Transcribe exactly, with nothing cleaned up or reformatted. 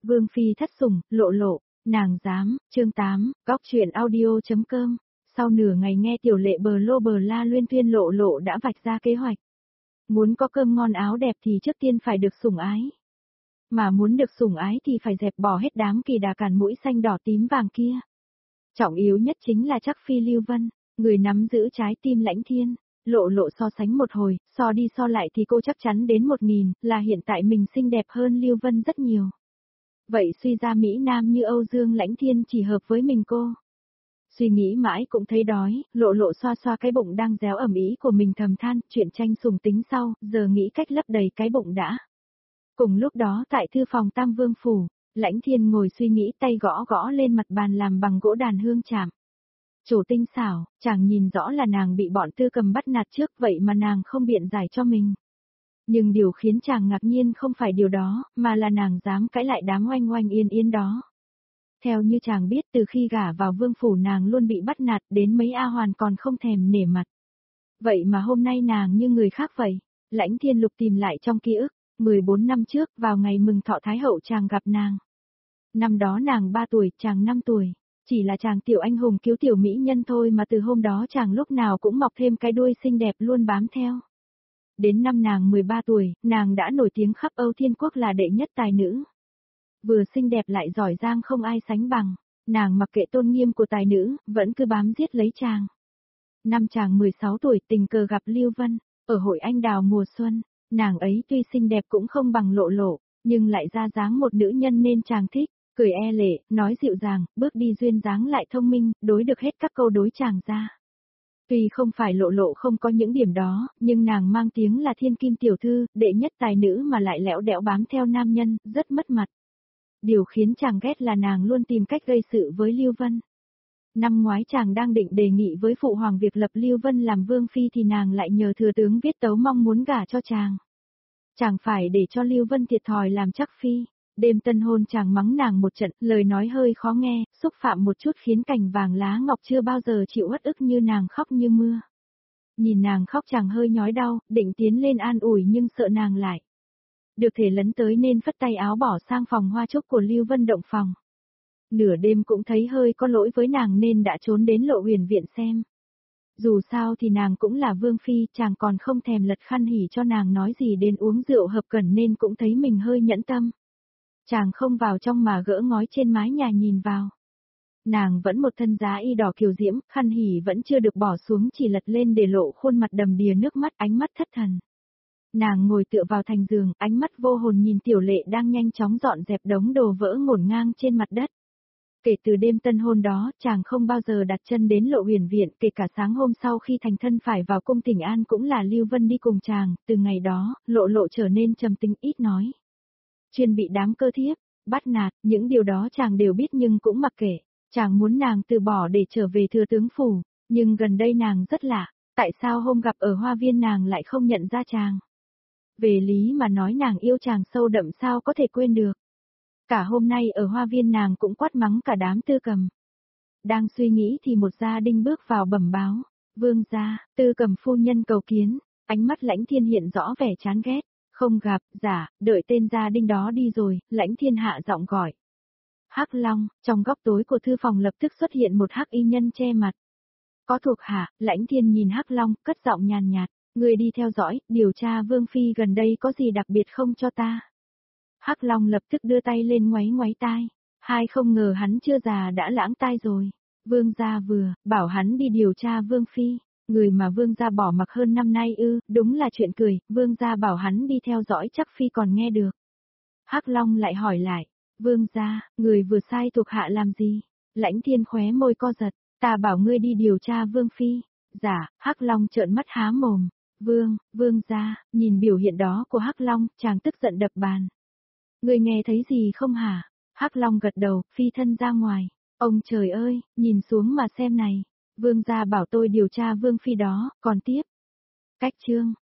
Vương phi thất sủng, lộ lộ, nàng dám, chương tám, góc truyện audio.com. Sau nửa ngày nghe tiểu lệ bờ lô bờ la luyên tuyên lộ lộ đã vạch ra kế hoạch. Muốn có cơm ngon áo đẹp thì trước tiên phải được sủng ái. Mà muốn được sủng ái thì phải dẹp bỏ hết đám kỳ đà cản mũi xanh đỏ tím vàng kia. Trọng yếu nhất chính là chắc phi Lưu Vân, người nắm giữ trái tim Lãnh Thiên. Lộ lộ so sánh một hồi, so đi so lại thì cô chắc chắn đến một nghìn, là hiện tại mình xinh đẹp hơn Lưu Vân rất nhiều. Vậy suy ra Mỹ Nam như Âu Dương Lãnh Thiên chỉ hợp với mình cô. Suy nghĩ mãi cũng thấy đói, lộ lộ xoa xoa cái bụng đang réo ẩm ý của mình thầm than, chuyện tranh sùng tính sau, giờ nghĩ cách lấp đầy cái bụng đã. Cùng lúc đó tại thư phòng Tam Vương Phủ, Lãnh Thiên ngồi suy nghĩ tay gõ gõ lên mặt bàn làm bằng gỗ đàn hương chạm. Chủ tinh xảo, chàng nhìn rõ là nàng bị bọn Tư Cầm bắt nạt trước vậy mà nàng không biện giải cho mình. Nhưng điều khiến chàng ngạc nhiên không phải điều đó, mà là nàng dám cãi lại đám oanh oanh yên yên đó. Theo như chàng biết từ khi gả vào vương phủ nàng luôn bị bắt nạt đến mấy A Hoàn còn không thèm nể mặt. Vậy mà hôm nay nàng như người khác vậy. Lãnh Thiên Lục tìm lại trong ký ức, mười bốn năm trước vào ngày mừng thọ Thái Hậu chàng gặp nàng. Năm đó nàng ba tuổi, chàng năm tuổi. Chỉ là chàng tiểu anh hùng cứu tiểu mỹ nhân thôi mà từ hôm đó chàng lúc nào cũng mọc thêm cái đuôi xinh đẹp luôn bám theo. Đến năm nàng mười ba tuổi, nàng đã nổi tiếng khắp Âu Thiên Quốc là đệ nhất tài nữ. Vừa xinh đẹp lại giỏi giang không ai sánh bằng, nàng mặc kệ tôn nghiêm của tài nữ, vẫn cứ bám giết lấy chàng. Năm chàng mười sáu tuổi tình cờ gặp Lưu Vân, ở hội anh đào mùa xuân, nàng ấy tuy xinh đẹp cũng không bằng lộ lộ, nhưng lại ra dáng một nữ nhân nên chàng thích. Cười e lệ, nói dịu dàng, bước đi duyên dáng lại thông minh, đối được hết các câu đối chàng ra. Tuy không phải lộ lộ không có những điểm đó, nhưng nàng mang tiếng là thiên kim tiểu thư, đệ nhất tài nữ mà lại lẽo đẽo bám theo nam nhân, rất mất mặt. Điều khiến chàng ghét là nàng luôn tìm cách gây sự với Lưu Vân. Năm ngoái chàng đang định đề nghị với phụ hoàng việc lập Lưu Vân làm vương phi thì nàng lại nhờ thừa tướng viết tấu mong muốn gả cho chàng. Chàng phải để cho Lưu Vân thiệt thòi làm chắc phi. Đêm tân hôn chàng mắng nàng một trận, lời nói hơi khó nghe, xúc phạm một chút khiến cành vàng lá ngọc chưa bao giờ chịu uất ức như nàng khóc như mưa. Nhìn nàng khóc chàng hơi nhói đau, định tiến lên an ủi nhưng sợ nàng lại. Được thể lấn tới nên phất tay áo bỏ sang phòng hoa trúc của Lưu Vân động phòng. Nửa đêm cũng thấy hơi có lỗi với nàng nên đã trốn đến Lộ Huyền viện xem. Dù sao thì nàng cũng là vương phi, chàng còn không thèm lật khăn hỉ cho nàng nói gì đến uống rượu hợp cẩn nên cũng thấy mình hơi nhẫn tâm. Chàng không vào trong mà gỡ ngói trên mái nhà nhìn vào. Nàng vẫn một thân giá y đỏ kiều diễm, khăn hỉ vẫn chưa được bỏ xuống chỉ lật lên để lộ khuôn mặt đầm đìa nước mắt ánh mắt thất thần. Nàng ngồi tựa vào thành giường, ánh mắt vô hồn nhìn tiểu lệ đang nhanh chóng dọn dẹp đống đồ vỡ ngổn ngang trên mặt đất. Kể từ đêm tân hôn đó, chàng không bao giờ đặt chân đến Lộ Huyền viện, kể cả sáng hôm sau khi thành thân phải vào cung Tỉnh An cũng là Lưu Vân đi cùng chàng, từ ngày đó, lộ lộ trở nên trầm tính ít nói. Chuyên bị đám cơ thiếp, bắt nạt, những điều đó chàng đều biết nhưng cũng mặc kệ, chàng muốn nàng từ bỏ để trở về thừa tướng phủ, nhưng gần đây nàng rất lạ, tại sao hôm gặp ở hoa viên nàng lại không nhận ra chàng? Về lý mà nói nàng yêu chàng sâu đậm sao có thể quên được. Cả hôm nay ở hoa viên nàng cũng quát mắng cả đám Tư Cầm. Đang suy nghĩ thì một gia đinh bước vào bẩm báo, vương gia, Tư Cầm phu nhân cầu kiến, ánh mắt Lãnh Thiên hiện rõ vẻ chán ghét. Không gặp, dạ, đợi tên gia đinh đó đi rồi, Lãnh Thiên hạ giọng gọi. Hắc Long, trong góc tối của thư phòng lập tức xuất hiện một hắc y nhân che mặt. Có thuộc hạ, Lãnh Thiên nhìn Hắc Long, cất giọng nhàn nhạt, người đi theo dõi, điều tra vương phi gần đây có gì đặc biệt không cho ta. Hắc Long lập tức đưa tay lên ngoáy ngoáy tai, hai không ngờ hắn chưa già đã lãng tai rồi. Vương gia vừa, bảo hắn đi điều tra vương phi. Người mà vương gia bỏ mặc hơn năm nay ư, đúng là chuyện cười, vương gia bảo hắn đi theo dõi chắc phi còn nghe được. Hắc Long lại hỏi lại, vương gia, người vừa sai thuộc hạ làm gì? Lãnh Thiên khóe môi co giật, ta bảo ngươi đi điều tra vương phi. Dạ, Hắc Long trợn mắt há mồm, vương, vương gia, nhìn biểu hiện đó của Hắc Long, chàng tức giận đập bàn. Ngươi nghe thấy gì không hả? Hắc Long gật đầu, phi thân ra ngoài. Ông trời ơi, nhìn xuống mà xem này. Vương gia bảo tôi điều tra vương phi đó, còn tiếp. Cách chương,